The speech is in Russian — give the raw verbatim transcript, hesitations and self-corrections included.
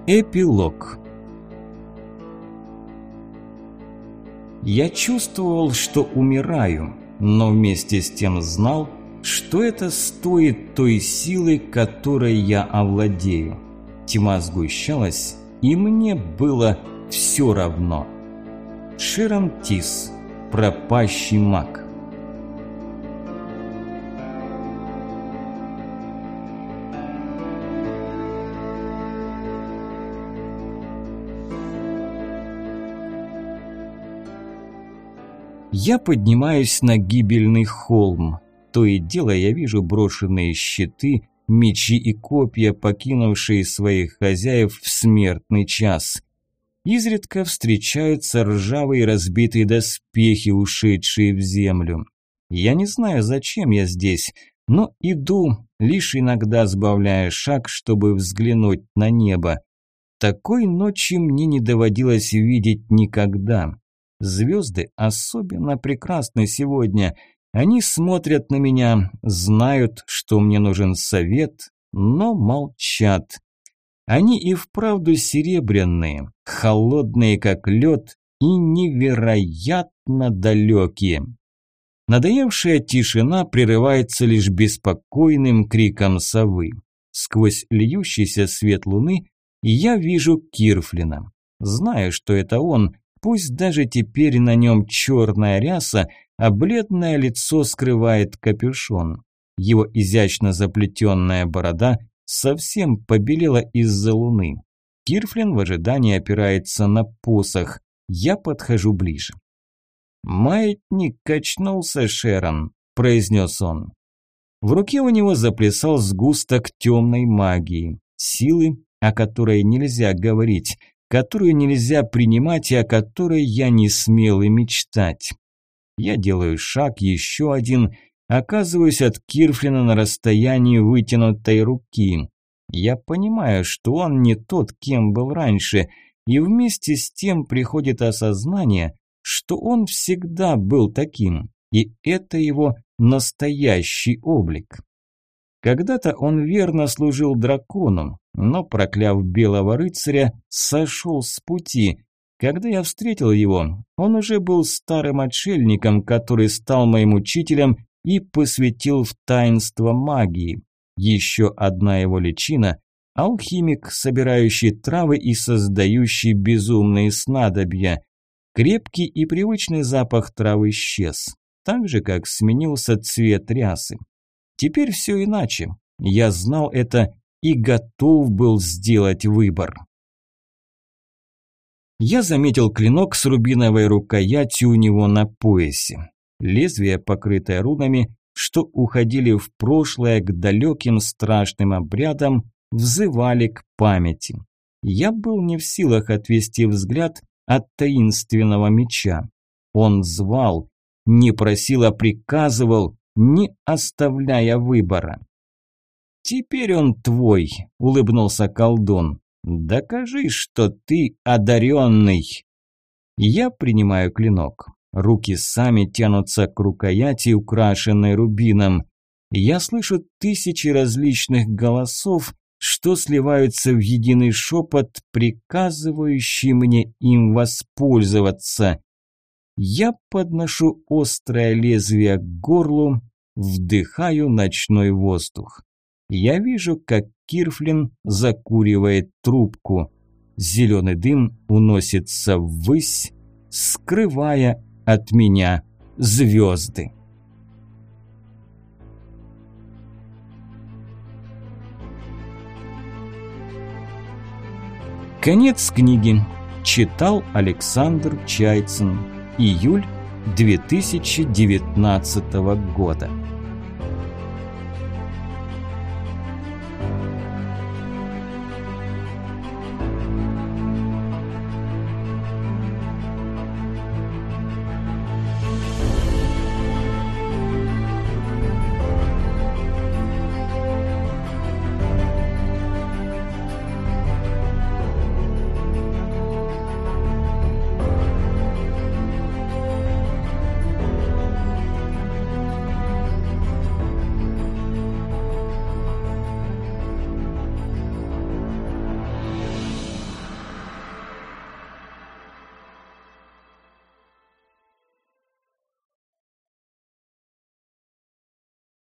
Эпилог. Я чувствовал, что умираю, но вместе с тем знал, что это стоит той силы, которой я овладею. Тьма сгущалась, и мне было все равно. Шерон Тис. Пропащий маг. Я поднимаюсь на гибельный холм. То и дело я вижу брошенные щиты, мечи и копья, покинувшие своих хозяев в смертный час. Изредка встречаются ржавые разбитые доспехи, ушедшие в землю. Я не знаю, зачем я здесь, но иду, лишь иногда сбавляя шаг, чтобы взглянуть на небо. Такой ночи мне не доводилось видеть никогда. Звезды особенно прекрасны сегодня. Они смотрят на меня, знают, что мне нужен совет, но молчат. Они и вправду серебряные, холодные как лед и невероятно далекие. Надоевшая тишина прерывается лишь беспокойным криком совы. Сквозь льющийся свет луны я вижу Кирфлина. Знаю, что это он. Пусть даже теперь на нем черная ряса, а бледное лицо скрывает капюшон. Его изящно заплетенная борода совсем побелела из-за луны. Кирфлин в ожидании опирается на посох. Я подхожу ближе. «Маятник качнулся, Шерон», – произнес он. В руке у него заплясал сгусток темной магии, силы, о которой нельзя говорить, которую нельзя принимать и о которой я не смел и мечтать. Я делаю шаг, еще один, оказываюсь от Кирфлина на расстоянии вытянутой руки. Я понимаю, что он не тот, кем был раньше, и вместе с тем приходит осознание, что он всегда был таким, и это его настоящий облик. Когда-то он верно служил дракону, но, прокляв белого рыцаря, сошел с пути. Когда я встретил его, он уже был старым отшельником, который стал моим учителем и посвятил в таинство магии. Еще одна его личина – алхимик, собирающий травы и создающий безумные снадобья. Крепкий и привычный запах трав исчез, так же, как сменился цвет рясы. Теперь все иначе. Я знал это и готов был сделать выбор. Я заметил клинок с рубиновой рукоятью у него на поясе. Лезвие, покрытое рунами, что уходили в прошлое к далеким страшным обрядам, взывали к памяти. Я был не в силах отвести взгляд от таинственного меча. Он звал, не просил, а приказывал, не оставляя выбора. «Теперь он твой», – улыбнулся колдун. «Докажи, что ты одаренный». Я принимаю клинок. Руки сами тянутся к рукояти, украшенной рубином. Я слышу тысячи различных голосов, что сливаются в единый шепот, приказывающий мне им воспользоваться. Я подношу острое лезвие к горлу, вдыхаю ночной воздух. Я вижу, как Кирфлин закуривает трубку. Зеленый дым уносится ввысь, скрывая от меня звезды. Конец книги. Читал Александр Чайцин. Июль две тысячи девятнадцатого года.